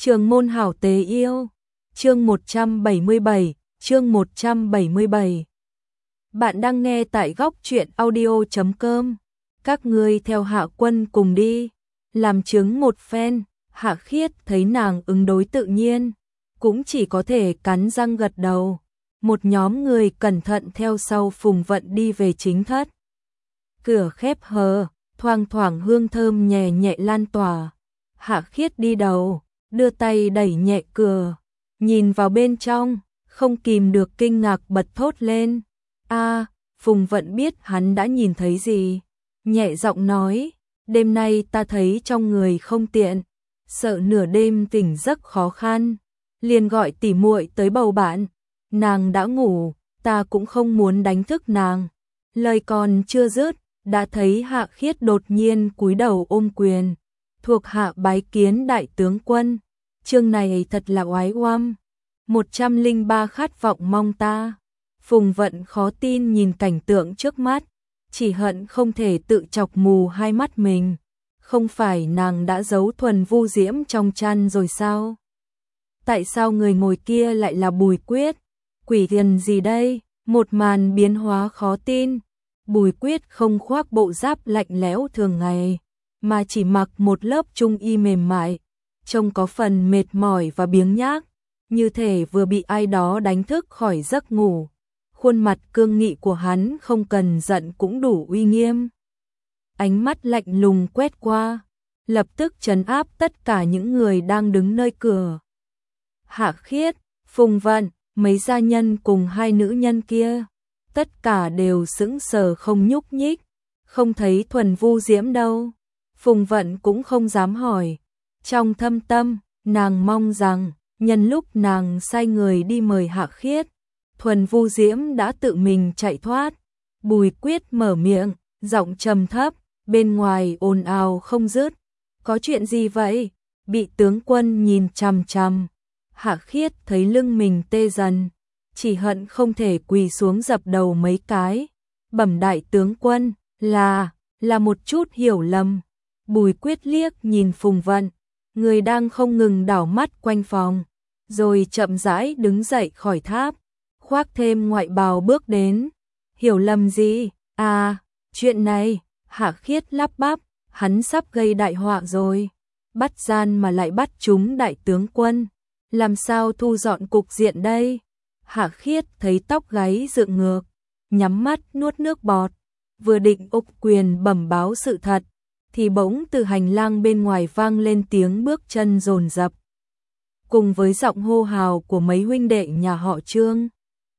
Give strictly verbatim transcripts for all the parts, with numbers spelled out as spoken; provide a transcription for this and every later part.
Trường môn hảo tế yêu, chương một trăm bảy mươi bảy, chương một trăm bảy mươi bảy. Bạn đang nghe tại góc truyện audio chấm com. Các ngươi theo Hạ Quân cùng đi, làm chứng một phen. Hạ Khiết thấy nàng ứng đối tự nhiên, cũng chỉ có thể cắn răng gật đầu. Một nhóm người cẩn thận theo sau Phùng Vận đi về chính thất. Cửa khép hờ, thoang thoảng hương thơm nhẹ nhẹ lan tỏa. Hạ Khiết đi đầu, đưa tay đẩy nhẹ cửa, nhìn vào bên trong, không kìm được kinh ngạc bật thốt lên. A, Phùng Vận biết hắn đã nhìn thấy gì, nhẹ giọng nói, đêm nay ta thấy trong người không tiện, sợ nửa đêm tỉnh giấc khó khăn, liền gọi tỉ muội tới bầu bạn. Nàng đã ngủ, ta cũng không muốn đánh thức nàng. Lời còn chưa dứt, đã thấy Hạ Khiết đột nhiên cúi đầu ôm quyền. Thuộc hạ bái kiến đại tướng quân, chương này thật là oái oăm. một trăm lẻ ba khát vọng mong ta. Phùng Vận khó tin nhìn cảnh tượng trước mắt, chỉ hận không thể tự chọc mù hai mắt mình. Không phải nàng đã giấu thuần vu diễm trong chăn rồi sao? Tại sao người ngồi kia lại là Bùi Quyết? Quỷ thần gì đây? Một màn biến hóa khó tin. Bùi Quyết không khoác bộ giáp lạnh lẽo thường ngày, mà chỉ mặc một lớp trung y mềm mại, trông có phần mệt mỏi và biếng nhác, như thể vừa bị ai đó đánh thức khỏi giấc ngủ. Khuôn mặt cương nghị của hắn không cần giận cũng đủ uy nghiêm. Ánh mắt lạnh lùng quét qua, lập tức trấn áp tất cả những người đang đứng nơi cửa. Hạ Khiết, Phùng Vận, mấy gia nhân cùng hai nữ nhân kia, tất cả đều sững sờ không nhúc nhích, không thấy thuần vu diễm đâu. Phùng Vận cũng không dám hỏi. Trong thâm tâm, nàng mong rằng, nhân lúc nàng sai người đi mời Hạ Khiết, thuần vu diễm đã tự mình chạy thoát. Bùi Quyết mở miệng, giọng trầm thấp, bên ngoài ồn ào không dứt. Có chuyện gì vậy? Bị tướng quân nhìn chằm chằm. Hạ Khiết thấy lưng mình tê dần, chỉ hận không thể quỳ xuống dập đầu mấy cái. Bẩm đại tướng quân, là, là một chút hiểu lầm. Bùi Quyết liếc nhìn Phùng Vận, người đang không ngừng đảo mắt quanh phòng, rồi chậm rãi đứng dậy khỏi tháp, khoác thêm ngoại bào bước đến. Hiểu lầm gì? À, chuyện này, Hạ Khiết lắp bắp, hắn sắp gây đại họa rồi. Bắt gian mà lại bắt chúng đại tướng quân, làm sao thu dọn cục diện đây? Hạ Khiết thấy tóc gáy dựng ngược, nhắm mắt nuốt nước bọt, vừa định ôm quyền bẩm báo sự thật, thì bỗng từ hành lang bên ngoài vang lên tiếng bước chân dồn dập, cùng với giọng hô hào của mấy huynh đệ nhà họ Trương.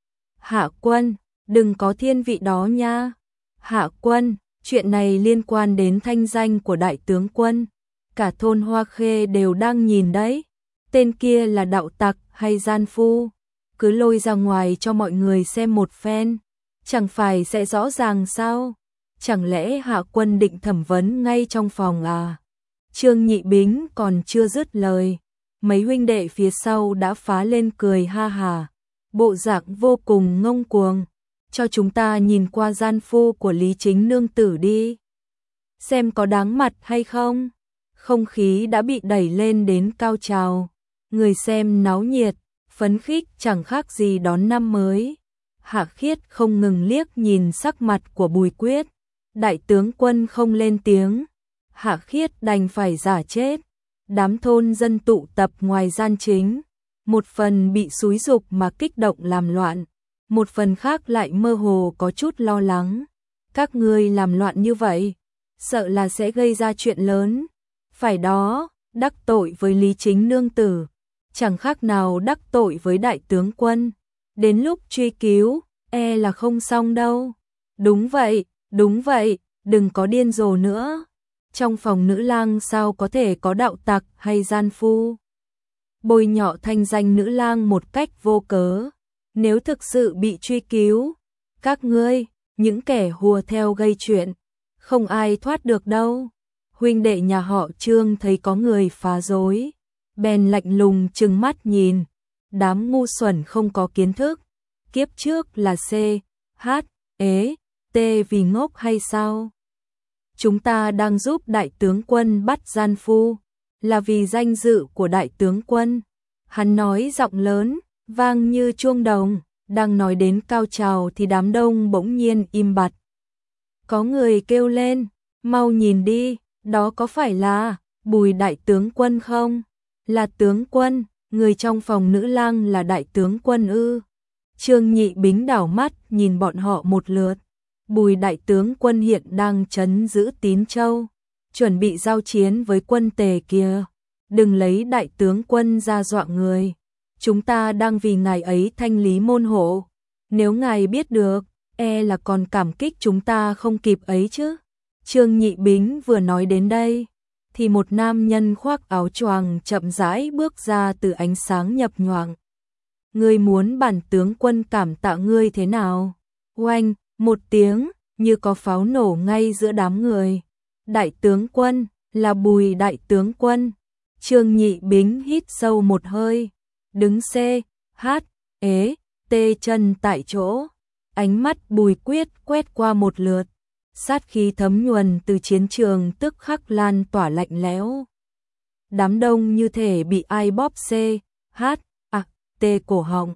Hạ Quân, đừng có thiên vị đó nha. Hạ Quân, chuyện này liên quan đến thanh danh của đại tướng quân, cả thôn Hoa Khê đều đang nhìn đấy. Tên kia là đạo tặc hay gian phu? Cứ lôi ra ngoài cho mọi người xem một phen, chẳng phải sẽ rõ ràng sao? Chẳng lẽ Hạ Quân định thẩm vấn ngay trong phòng à? Trương Nhị Bính còn chưa dứt lời, mấy huynh đệ phía sau đã phá lên cười ha hà, bộ dạng vô cùng ngông cuồng. Cho chúng ta nhìn qua gian phu của Lý Chính nương tử đi, xem có đáng mặt hay không. Không khí đã bị đẩy lên đến cao trào, người xem náo nhiệt, phấn khích chẳng khác gì đón năm mới. Hạ Khiết không ngừng liếc nhìn sắc mặt của Bùi Quyết. Đại tướng quân không lên tiếng, Hạ Khiết đành phải giả chết. Đám thôn dân tụ tập ngoài gian chính, một phần bị xúi giục mà kích động làm loạn, một phần khác lại mơ hồ có chút lo lắng. Các ngươi làm loạn như vậy, sợ là sẽ gây ra chuyện lớn. Phải đó, đắc tội với Lý Chính nương tử, chẳng khác nào đắc tội với đại tướng quân. Đến lúc truy cứu, e là không xong đâu. Đúng vậy, đúng vậy, đừng có điên rồ nữa. Trong phòng nữ lang sao có thể có đạo tặc hay gian phu? Bôi nhọ thanh danh nữ lang một cách vô cớ. Nếu thực sự bị truy cứu, các ngươi, những kẻ hùa theo gây chuyện, không ai thoát được đâu. Huynh đệ nhà họ Trương thấy có người phá rối, bèn lạnh lùng trừng mắt nhìn. Đám ngu xuẩn không có kiến thức, kiếp trước là C, H, ế, T vì ngốc hay sao? Chúng ta đang giúp đại tướng quân bắt gian phu, là vì danh dự của đại tướng quân. Hắn nói giọng lớn, vang như chuông đồng, đang nói đến cao trào thì đám đông bỗng nhiên im bặt. Có người kêu lên, mau nhìn đi, đó có phải là Bùi đại tướng quân không? Là tướng quân, người trong phòng nữ lang là đại tướng quân ư? Trương Nhị Bính đảo mắt nhìn bọn họ một lượt. Bùi đại tướng quân hiện đang trấn giữ Tín Châu, chuẩn bị giao chiến với quân Tề kia. Đừng lấy đại tướng quân ra dọa người. Chúng ta đang vì ngài ấy thanh lý môn hộ. Nếu ngài biết được, e là còn cảm kích chúng ta không kịp ấy chứ. Trương Nhị Bính vừa nói đến đây, thì một nam nhân khoác áo choàng chậm rãi bước ra từ ánh sáng nhập nhoạng. Ngươi muốn bản tướng quân cảm tạ ngươi thế nào? Oanh, một tiếng, như có pháo nổ ngay giữa đám người. Đại tướng quân, là Bùi đại tướng quân. Trương Nhị Bính hít sâu một hơi, đứng C, hát, ế, tê chân tại chỗ. Ánh mắt Bùi Quyết quét qua một lượt, sát khí thấm nhuần từ chiến trường tức khắc lan tỏa lạnh lẽo. Đám đông như thể bị ai bóp C, hát, à, tê cổ họng.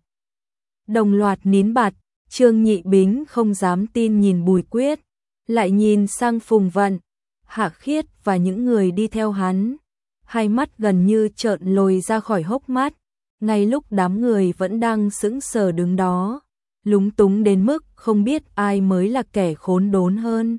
Đồng loạt nín bặt, Trương Nhị Bính không dám tin nhìn Bùi Quyết, lại nhìn sang Phùng Vận, Hạ Khiết và những người đi theo hắn. Hai mắt gần như trợn lồi ra khỏi hốc mắt, ngay lúc đám người vẫn đang sững sờ đứng đó, lúng túng đến mức không biết ai mới là kẻ khốn đốn hơn.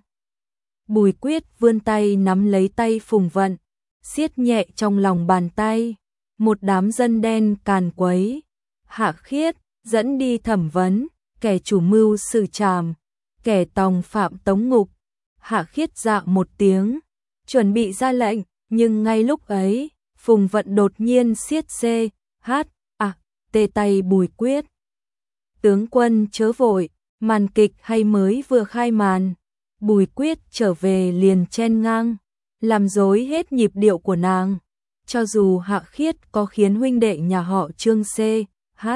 Bùi Quyết vươn tay nắm lấy tay Phùng Vận, siết nhẹ trong lòng bàn tay. Một đám dân đen càn quấy. Hạ Khiết dẫn đi thẩm vấn, kẻ chủ mưu xử trảm, kẻ tòng phạm tống ngục. Hạ Khiết dạ một tiếng, chuẩn bị ra lệnh, nhưng ngay lúc ấy, Phùng Vận đột nhiên siết C, hát, à, tê tay Bùi Quyết. Tướng quân chớ vội, màn kịch hay mới vừa khai màn. Bùi Quyết trở về liền chen ngang, làm rối hết nhịp điệu của nàng. Cho dù Hạ Khiết có khiến huynh đệ nhà họ Trương C, hát,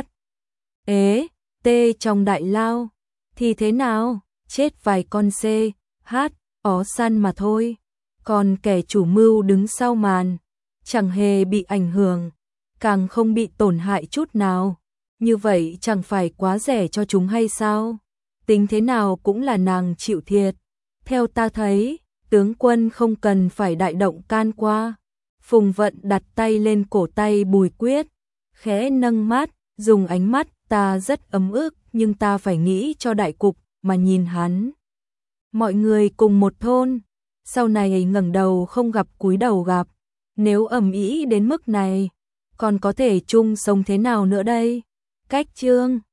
ế, tê trong đại lao, thì thế nào, chết vài con C, hát, ó săn mà thôi. Còn kẻ chủ mưu đứng sau màn, chẳng hề bị ảnh hưởng, càng không bị tổn hại chút nào. Như vậy chẳng phải quá rẻ cho chúng hay sao? Tính thế nào cũng là nàng chịu thiệt. Theo ta thấy, tướng quân không cần phải đại động can qua. Phùng Vận đặt tay lên cổ tay Bùi Quyết, khẽ nâng mắt, dùng ánh mắt ta rất ấm ức nhưng ta phải nghĩ cho đại cục mà nhìn hắn. Mọi người cùng một thôn, sau này ngẩng đầu không gặp cúi đầu gặp. Nếu ầm ĩ đến mức này, còn có thể chung sống thế nào nữa đây? Cách chương